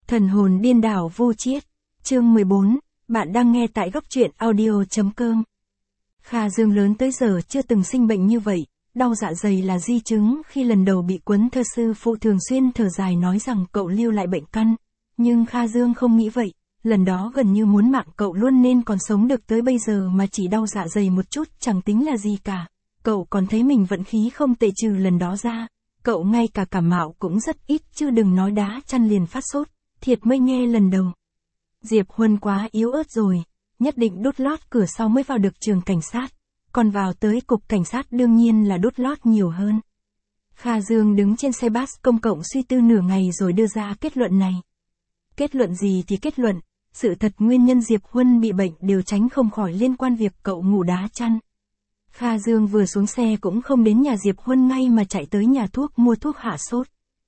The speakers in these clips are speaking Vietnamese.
Thần hồn điên đảo vô chiết. Chương 14, bạn đang nghe tại góc truyện audio.com. Kha Dương lớn tới giờ chưa từng sinh bệnh như vậy, đau dạ dày là di chứng khi lần đầu bị quấn thơ. Sư phụ thường xuyên thở dài nói rằng cậu lưu lại bệnh căn, nhưng Kha Dương không nghĩ vậy, lần đó gần như muốn mạng cậu luôn nên còn sống được tới bây giờ mà chỉ đau dạ dày một chút chẳng tính là gì cả. Cậu còn thấy mình vận khí không tệ trừ lần đó ra, cậu ngay cả cảm mạo cũng rất ít chứ đừng nói đá chăn liền phát sốt, thiệt mới nghe lần đầu. Diệp Huân quá yếu ớt rồi, nhất định đút lót cửa sau mới vào được trường cảnh sát, còn vào tới cục cảnh sát đương nhiên là đút lót nhiều hơn. Kha Dương đứng trên xe bus công cộng suy tư nửa ngày rồi đưa ra kết luận này. Kết luận gì thì kết luận, sự thật nguyên nhân Diệp Huân bị bệnh đều tránh không khỏi liên quan việc cậu ngủ đá chăn. Kha Dương vừa xuống xe cũng không đến nhà Diệp Huân ngay mà chạy tới nhà thuốc mua thuốc hạ sốt.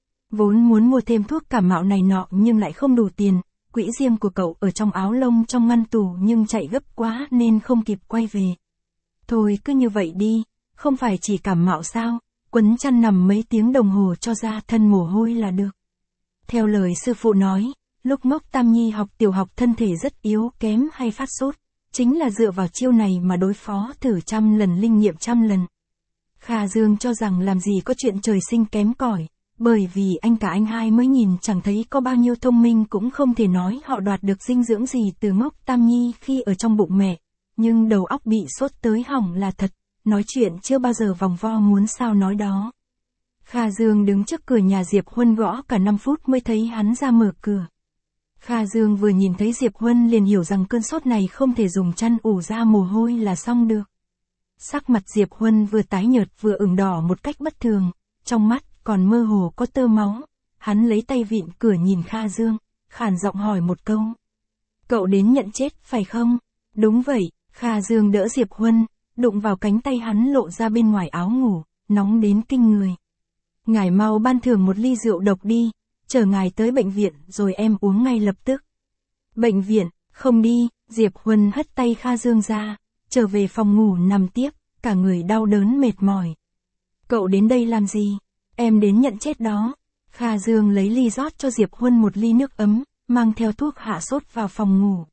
Vốn muốn mua thêm thuốc cảm mạo này nọ nhưng lại không đủ tiền, quỹ riêng của cậu ở trong áo lông trong ngăn tủ nhưng chạy gấp quá nên không kịp quay về. Thôi cứ như vậy đi, không phải chỉ cảm mạo sao, quấn chăn nằm mấy tiếng đồng hồ cho ra thân mồ hôi là được. Theo lời sư phụ nói, lúc Ngốc Tam Nhi học tiểu học thân thể rất yếu kém hay phát sốt, chính là dựa vào chiêu này mà đối phó thử 100 lần linh nghiệm 100 lần. Kha Dương cho rằng làm gì có chuyện trời sinh kém cỏi, bởi vì anh cả anh hai mới nhìn chẳng thấy có bao nhiêu thông minh cũng không thể nói họ đoạt được dinh dưỡng gì từ Ngốc Tam Nhi khi ở trong bụng mẹ, nhưng đầu óc bị sốt tới hỏng là thật, nói chuyện chưa bao giờ vòng vo muốn sao nói đó. Kha Dương đứng trước cửa nhà Diệp Huân gõ cả 5 phút mới thấy hắn ra mở cửa. Kha Dương vừa nhìn thấy Diệp Huân liền hiểu rằng cơn sốt này không thể dùng chăn ủ ra mồ hôi là xong được. Sắc mặt Diệp Huân vừa tái nhợt vừa ửng đỏ một cách bất thường, trong mắt còn mơ hồ có tơ máu. Hắn lấy tay vịn cửa nhìn Kha Dương, khàn giọng hỏi một câu. Cậu đến nhận chết phải không? Đúng vậy, Kha Dương đỡ Diệp Huân, đụng vào cánh tay hắn lộ ra bên ngoài áo ngủ, nóng đến kinh người. Ngài mau ban thưởng một ly rượu độc đi, chở ngài tới bệnh viện rồi em uống ngay lập tức. Bệnh viện, không đi, Diệp Huân hất tay Kha Dương ra, trở về phòng ngủ nằm tiếp, cả người đau đớn mệt mỏi. Cậu đến đây làm gì? Em đến nhận chết đó. Kha Dương lấy ly rót cho Diệp Huân một ly nước ấm, mang theo thuốc hạ sốt vào phòng ngủ.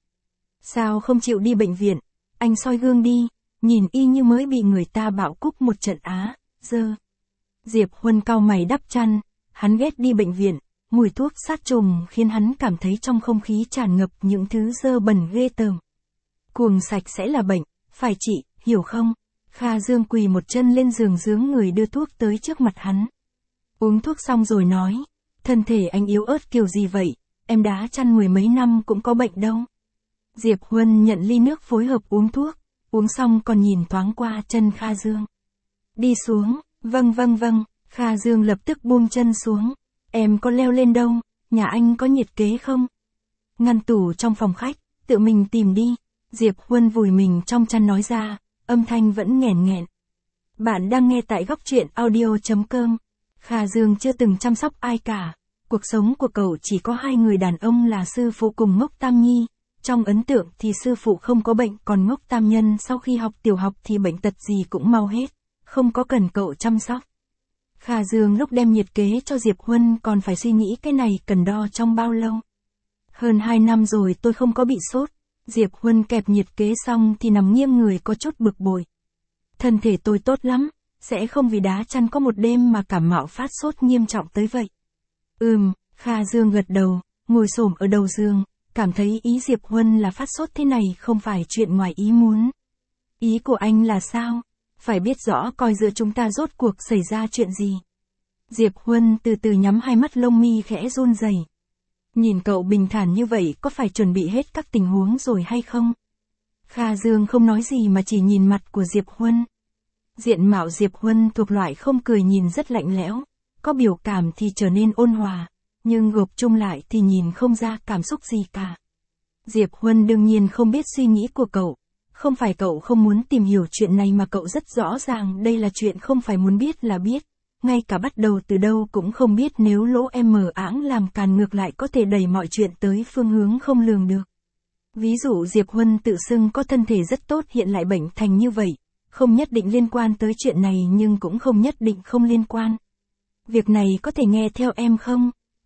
Sao không chịu đi bệnh viện? Anh soi gương đi, nhìn y như mới bị người ta bạo cúc một trận á, dơ. Diệp Huân cau mày đắp chăn, hắn ghét đi bệnh viện, mùi thuốc sát trùng khiến hắn cảm thấy trong không khí tràn ngập những thứ dơ bẩn ghê tởm. Cuồng sạch sẽ là bệnh, phải trị, hiểu không? Kha Dương quỳ một chân lên giường dướng người đưa thuốc tới trước mặt hắn. Uống thuốc xong rồi nói, thân thể anh yếu ớt kiểu gì vậy, em đá chăn 10 mấy năm cũng có bệnh đâu. Diệp Huân nhận ly nước phối hợp uống thuốc, uống xong còn nhìn thoáng qua chân Kha Dương. Đi xuống, vâng, Kha Dương lập tức buông chân xuống. Em có leo lên đâu, nhà anh có nhiệt kế không? Ngăn tủ trong phòng khách, tự mình tìm đi. Diệp Huân vùi mình trong chăn nói ra, âm thanh vẫn nghẹn nghẹn. Bạn đang nghe tại góc truyện audio.com. Kha Dương chưa từng chăm sóc ai cả. Cuộc sống của cậu chỉ có hai người đàn ông là sư phụ cùng Ngốc Tam Nhi. Trong ấn tượng thì sư phụ không có bệnh, còn Ngốc Tam Nhân sau khi học tiểu học thì bệnh tật gì cũng mau hết, không có cần cậu chăm sóc. Kha Dương lúc đem nhiệt kế cho Diệp Huân còn phải suy nghĩ cái này cần đo trong bao lâu. Hơn 2 năm rồi tôi không có bị sốt. Diệp Huân kẹp nhiệt kế xong thì nằm nghiêng người có chút bực bội. Thân thể tôi tốt lắm, sẽ không vì đá chăn có một đêm mà cảm mạo phát sốt nghiêm trọng tới vậy. Kha Dương gật đầu, ngồi xổm ở đầu giường, cảm thấy ý Diệp Huân là phát sốt thế này không phải chuyện ngoài ý muốn. Ý của anh là sao? Phải biết rõ coi giữa chúng ta rốt cuộc xảy ra chuyện gì. Diệp Huân từ từ nhắm hai mắt lông mi khẽ run rẩy. Nhìn cậu bình thản như vậy có phải chuẩn bị hết các tình huống rồi hay không? Kha Dương không nói gì mà chỉ nhìn mặt của Diệp Huân. Diện mạo Diệp Huân thuộc loại không cười nhìn rất lạnh lẽo, có biểu cảm thì trở nên ôn hòa, nhưng gộp chung lại thì nhìn không ra cảm xúc gì cả. Diệp Huân đương nhiên không biết suy nghĩ của cậu. Không phải cậu không muốn tìm hiểu chuyện này mà cậu rất rõ ràng đây là chuyện không phải muốn biết là biết. Ngay cả bắt đầu từ đâu cũng không biết nếu lỗ em mờ áng làm càn ngược lại có thể đẩy mọi chuyện tới phương hướng không lường được. Ví dụ Diệp Huân tự xưng có thân thể rất tốt hiện lại bệnh thành như vậy. Không nhất định liên quan tới chuyện này nhưng cũng không nhất định không liên quan. Việc này có thể nghe theo em không?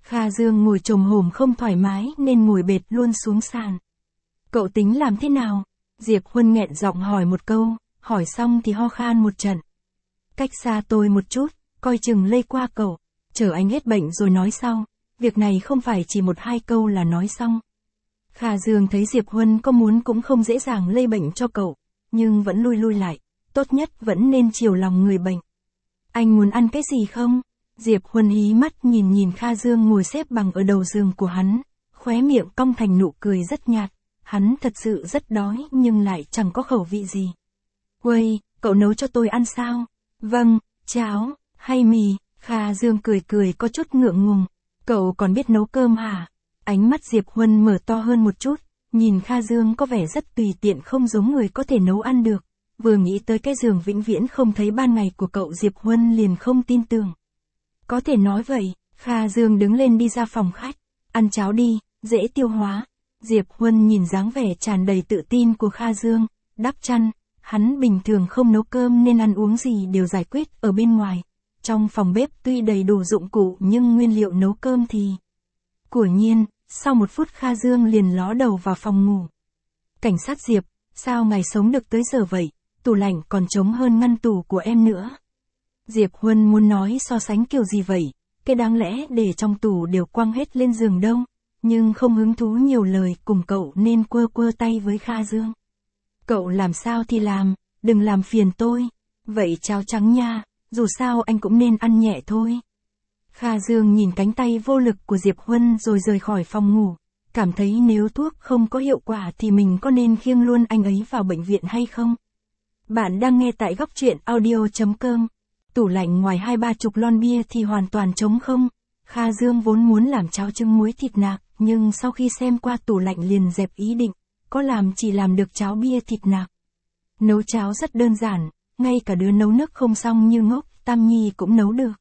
Kha Dương ngồi chồm hổm không thoải mái nên ngồi bệt luôn xuống sàn. Cậu tính làm thế nào? Diệp Huân nghẹn giọng hỏi một câu, hỏi xong thì ho khan một trận. Cách xa tôi một chút, coi chừng lây qua cậu, chờ anh hết bệnh rồi nói sau, việc này không phải chỉ 1-2 câu là nói xong. Kha Dương thấy Diệp Huân có muốn cũng không dễ dàng lây bệnh cho cậu, nhưng vẫn lui lại, tốt nhất vẫn nên chiều lòng người bệnh. Anh muốn ăn cái gì không? Diệp Huân hí mắt nhìn Kha Dương ngồi xếp bằng ở đầu giường của hắn, khóe miệng cong thành nụ cười rất nhạt, hắn thật sự rất đói nhưng lại chẳng có khẩu vị gì. Uầy, cậu nấu cho tôi ăn sao? Vâng, cháo, hay mì? Kha Dương cười có chút ngượng ngùng. Cậu còn biết nấu cơm hả? Ánh mắt Diệp Huân mở to hơn một chút, nhìn Kha Dương có vẻ rất tùy tiện không giống người có thể nấu ăn được. Vừa nghĩ tới cái giường vĩnh viễn không thấy ban ngày của cậu Diệp Huân liền không tin tưởng. Có thể nói vậy, Kha Dương đứng lên đi ra phòng khách. Ăn cháo đi, dễ tiêu hóa. Diệp Huân nhìn dáng vẻ tràn đầy tự tin của Kha Dương, đắp chăn. Hắn bình thường không nấu cơm nên ăn uống gì đều giải quyết ở bên ngoài. Trong phòng bếp tuy đầy đủ dụng cụ nhưng nguyên liệu nấu cơm thì... Quả nhiên, sau 1 phút Kha Dương liền ló đầu vào phòng ngủ. Cảnh sát Diệp, sao ngài sống được tới giờ vậy? Tủ lạnh còn trống hơn ngăn tủ của em nữa. Diệp Huân muốn nói so sánh kiểu gì vậy? Cái đáng lẽ để trong tủ đều quăng hết lên giường đâu. Nhưng không hứng thú nhiều lời cùng cậu nên quơ tay với Kha Dương. Cậu làm sao thì làm, đừng làm phiền tôi. Vậy cháo trắng nha, dù sao anh cũng nên ăn nhẹ thôi. Kha Dương nhìn cánh tay vô lực của Diệp Huân rồi rời khỏi phòng ngủ. Cảm thấy nếu thuốc không có hiệu quả thì mình có nên khiêng luôn anh ấy vào bệnh viện hay không? Bạn đang nghe tại góc truyện audio.com. Tủ lạnh ngoài 2-3 chục lon bia thì hoàn toàn trống không. Kha Dương vốn muốn làm cháo trứng muối thịt nạc, nhưng sau khi xem qua tủ lạnh liền dẹp ý định, có làm chỉ làm được cháo bia thịt nạc. Nấu cháo rất đơn giản, ngay cả đứa nấu nước không xong như Ngốc, Tam Nhi cũng nấu được.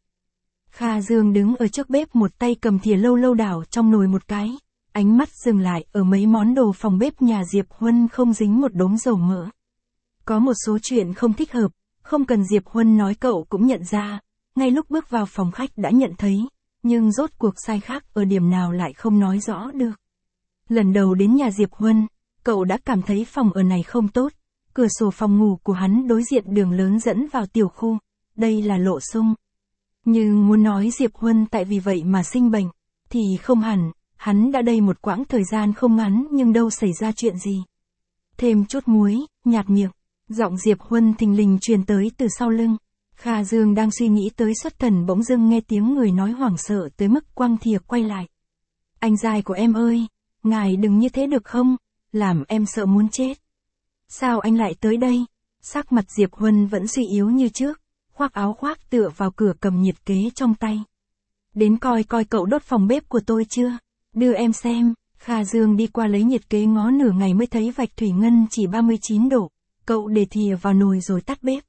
Kha Dương đứng ở trước bếp một tay cầm thìa lâu đảo trong nồi một cái, ánh mắt dừng lại ở mấy món đồ phòng bếp nhà Diệp Huân không dính một đống dầu mỡ. Có một số chuyện không thích hợp, không cần Diệp Huân nói cậu cũng nhận ra, ngay lúc bước vào phòng khách đã nhận thấy, nhưng rốt cuộc sai khác ở điểm nào lại không nói rõ được. Lần đầu đến nhà Diệp Huân, cậu đã cảm thấy phòng ở này không tốt, cửa sổ phòng ngủ của hắn đối diện đường lớn dẫn vào tiểu khu, đây là lộ sung. Nhưng muốn nói Diệp Huân tại vì vậy mà sinh bệnh, thì không hẳn, hắn đã đây một quãng thời gian không ngắn nhưng đâu xảy ra chuyện gì. Thêm chút muối, nhạt miệng, giọng Diệp Huân thình lình truyền tới từ sau lưng. Kha Dương đang suy nghĩ tới xuất thần bỗng dưng nghe tiếng người nói hoảng sợ tới mức quăng thìa quay lại. Anh giai của em ơi, ngài đừng như thế được không, làm em sợ muốn chết. Sao anh lại tới đây? Sắc mặt Diệp Huân vẫn suy yếu như trước, khoác áo khoác tựa vào cửa cầm nhiệt kế trong tay. Đến coi cậu đốt phòng bếp của tôi chưa? Đưa em xem. Kha Dương đi qua lấy nhiệt kế ngó nửa ngày mới thấy vạch thủy ngân chỉ 39 độ. Cậu để thìa vào nồi rồi tắt bếp.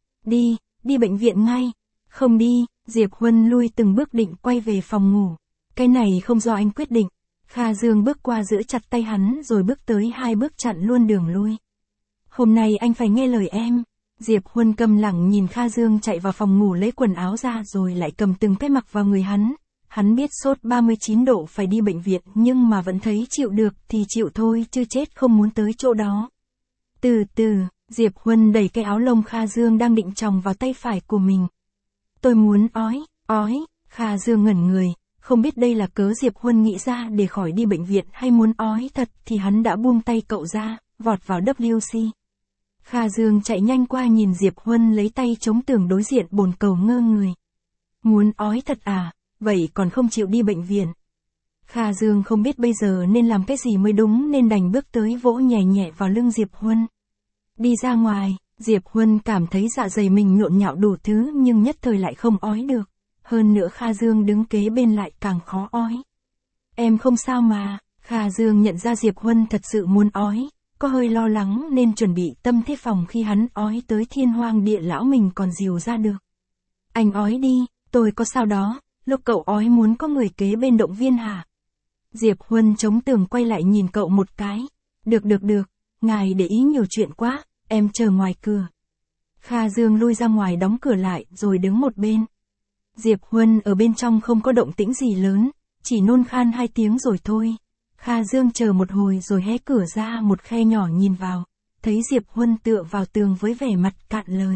Đi bệnh viện ngay. Không đi, Diệp Huân lui từng bước định quay về phòng ngủ. Cái này không do anh quyết định. Kha Dương bước qua giữ chặt tay hắn rồi bước tới 2 bước chặn luôn đường lui. Hôm nay anh phải nghe lời em. Diệp Huân câm lặng nhìn Kha Dương chạy vào phòng ngủ lấy quần áo ra rồi lại cầm từng cái mặc vào người hắn. Hắn biết sốt 39 độ phải đi bệnh viện nhưng mà vẫn thấy chịu được thì chịu thôi chứ chết không muốn tới chỗ đó. Từ từ, Diệp Huân đẩy cái áo lông Kha Dương đang định chồng vào tay phải của mình. Tôi muốn ói, Kha Dương ngẩn người, không biết đây là cớ Diệp Huân nghĩ ra để khỏi đi bệnh viện hay muốn ói thật thì hắn đã buông tay cậu ra, vọt vào WC. Kha Dương chạy nhanh qua nhìn Diệp Huân lấy tay chống tường đối diện bồn cầu ngơ người. Muốn ói thật à, vậy còn không chịu đi bệnh viện. Kha Dương không biết bây giờ nên làm cái gì mới đúng nên đành bước tới vỗ nhẹ vào lưng Diệp Huân. Đi ra ngoài, Diệp Huân cảm thấy dạ dày mình nhộn nhạo đủ thứ nhưng nhất thời lại không ói được. Hơn nữa Kha Dương đứng kế bên lại càng khó ói. Em không sao mà, Kha Dương nhận ra Diệp Huân thật sự muốn ói, có hơi lo lắng nên chuẩn bị tâm thế phòng khi hắn ói tới thiên hoang địa lão mình còn dìu ra được. Anh ói đi, tôi có sao đó, lúc cậu ói muốn có người kế bên động viên hả? Diệp Huân chống tường quay lại nhìn cậu một cái. Được, ngài để ý nhiều chuyện quá, em chờ ngoài cửa. Kha Dương lui ra ngoài đóng cửa lại rồi đứng một bên. Diệp Huân ở bên trong không có động tĩnh gì lớn, chỉ nôn khan 2 tiếng rồi thôi. Kha Dương chờ một hồi rồi hé cửa ra một khe nhỏ nhìn vào, thấy Diệp Huân tựa vào tường với vẻ mặt cạn lời.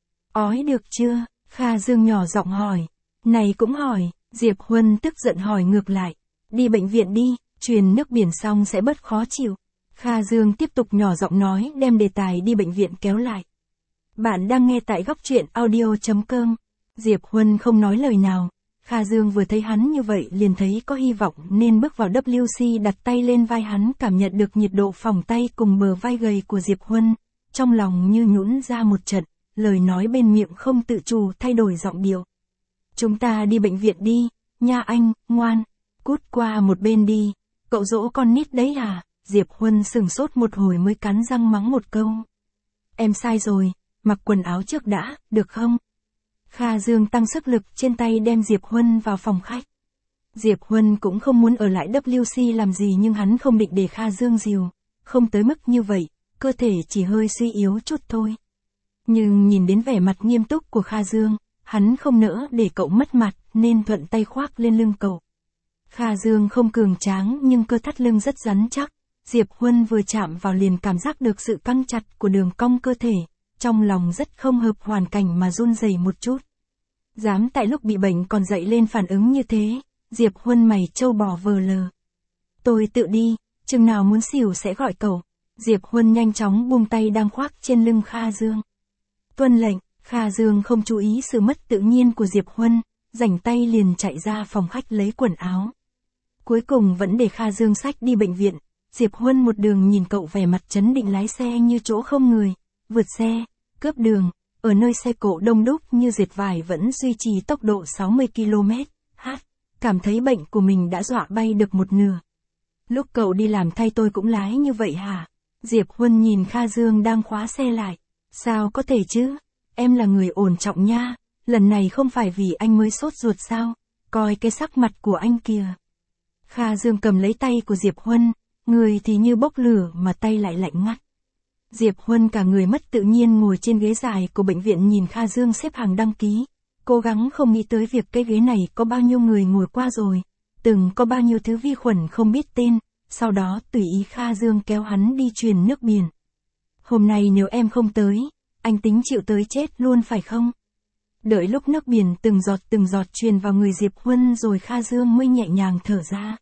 Ói được chưa? Kha Dương nhỏ giọng hỏi. Này cũng hỏi, Diệp Huân tức giận hỏi ngược lại. Đi bệnh viện đi, truyền nước biển xong sẽ bớt khó chịu. Kha Dương tiếp tục nhỏ giọng nói đem đề tài đi bệnh viện kéo lại. Bạn đang nghe tại góc truyện audio.com. Diệp Huân không nói lời nào. Kha Dương vừa thấy hắn như vậy liền thấy có hy vọng nên bước vào WC đặt tay lên vai hắn, cảm nhận được nhiệt độ phỏng tay cùng bờ vai gầy của Diệp Huân. Trong lòng như nhũn ra một trận, lời nói bên miệng không tự chủ thay đổi giọng điệu. Chúng ta đi bệnh viện đi, nha anh, ngoan, cút qua một bên đi, cậu dỗ con nít đấy à? Diệp Huân sửng sốt một hồi mới cắn răng mắng một câu. Em sai rồi, mặc quần áo trước đã, được không? Kha Dương tăng sức lực trên tay đem Diệp Huân vào phòng khách. Diệp Huân cũng không muốn ở lại WC làm gì nhưng hắn không định để Kha Dương dìu, không tới mức như vậy, cơ thể chỉ hơi suy yếu chút thôi. Nhưng nhìn đến vẻ mặt nghiêm túc của Kha Dương, hắn không nỡ để cậu mất mặt nên thuận tay khoác lên lưng cậu. Kha Dương không cường tráng nhưng cơ thắt lưng rất rắn chắc, Diệp Huân vừa chạm vào liền cảm giác được sự căng chặt của đường cong cơ thể, trong lòng rất không hợp hoàn cảnh mà run rẩy một chút. Dám tại lúc bị bệnh còn dậy lên phản ứng như thế, Diệp Huân mày trâu bò vờ lờ. Tôi tự đi, chừng nào muốn xỉu sẽ gọi cậu. Diệp Huân nhanh chóng buông tay đang khoác trên lưng Kha Dương. Tuân lệnh. Kha Dương không chú ý sự mất tự nhiên của Diệp Huân, rảnh tay liền chạy ra phòng khách lấy quần áo. Cuối cùng vẫn để Kha Dương xách đi bệnh viện. Diệp Huân một đường nhìn cậu vẻ mặt trấn định lái xe như chỗ không người, vượt xe, cướp đường, ở nơi xe cộ đông đúc như dệt vải vẫn duy trì tốc độ 60 km/h, cảm thấy bệnh của mình đã dọa bay được một nửa. Lúc cậu đi làm thay tôi cũng lái như vậy hả? Diệp Huân nhìn Kha Dương đang khóa xe lại. Sao có thể chứ? Em là người ổn trọng nha, lần này không phải vì anh mới sốt ruột sao? Coi cái sắc mặt của anh kìa. Kha Dương cầm lấy tay của Diệp Huân, người thì như bốc lửa mà tay lại lạnh ngắt. Diệp Huân cả người mất tự nhiên ngồi trên ghế dài của bệnh viện nhìn Kha Dương xếp hàng đăng ký, cố gắng không nghĩ tới việc cái ghế này có bao nhiêu người ngồi qua rồi, từng có bao nhiêu thứ vi khuẩn không biết tên, sau đó tùy ý Kha Dương kéo hắn đi truyền nước biển. Hôm nay nếu em không tới, anh tính chịu tới chết luôn phải không? Đợi lúc nước biển từng giọt truyền vào người Diệp Huân rồi Kha Dương mới nhẹ nhàng thở ra.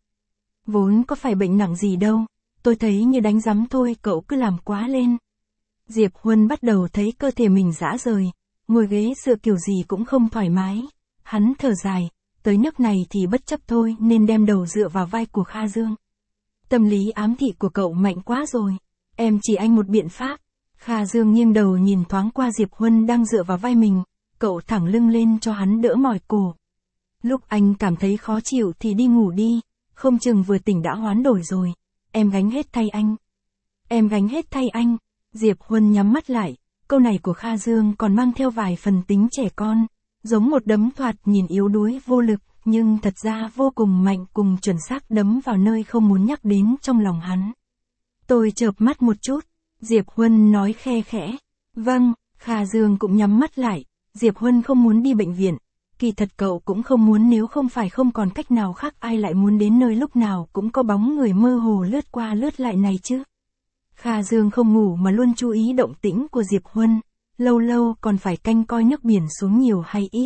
Vốn có phải bệnh nặng gì đâu, tôi thấy như đánh rắm thôi, cậu cứ làm quá lên. Diệp Huân bắt đầu thấy cơ thể mình rã rời, ngồi ghế dựa kiểu gì cũng không thoải mái. Hắn thở dài, tới nước này thì bất chấp thôi nên đem đầu dựa vào vai của Kha Dương. Tâm lý ám thị của cậu mạnh quá rồi, em chỉ anh một biện pháp. Kha Dương nghiêng đầu nhìn thoáng qua Diệp Huân đang dựa vào vai mình, cậu thẳng lưng lên cho hắn đỡ mỏi cổ. Lúc anh cảm thấy khó chịu thì đi ngủ đi, không chừng vừa tỉnh đã hoán đổi rồi. Em gánh hết thay anh. Em gánh hết thay anh. Diệp Huân nhắm mắt lại, câu này của Kha Dương còn mang theo vài phần tính trẻ con, giống một đấm thoạt nhìn yếu đuối vô lực, nhưng thật ra vô cùng mạnh cùng chuẩn xác đấm vào nơi không muốn nhắc đến trong lòng hắn. Tôi chợp mắt một chút, Diệp Huân nói khe khẽ. Vâng, Kha Dương cũng nhắm mắt lại, Diệp Huân không muốn đi bệnh viện. Kỳ thật cậu cũng không muốn, nếu không phải không còn cách nào khác ai lại muốn đến nơi lúc nào cũng có bóng người mơ hồ lướt qua lướt lại này chứ. Kha Dương không ngủ mà luôn chú ý động tĩnh của Diệp Huân, lâu lâu còn phải canh coi nước biển xuống nhiều hay ít.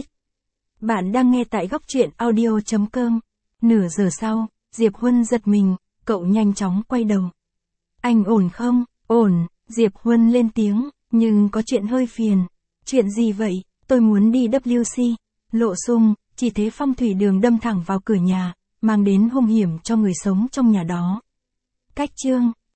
Bạn đang nghe tại góc truyện audio.com. Nửa giờ sau, Diệp Huân giật mình, cậu nhanh chóng quay đầu. Anh ổn không? Ổn, Diệp Huân lên tiếng, nhưng có chuyện hơi phiền. Chuyện gì vậy? Tôi muốn đi WC. Lộ sung, chỉ thế phong thủy đường đâm thẳng vào cửa nhà, mang đến hung hiểm cho người sống trong nhà đó. Cách chương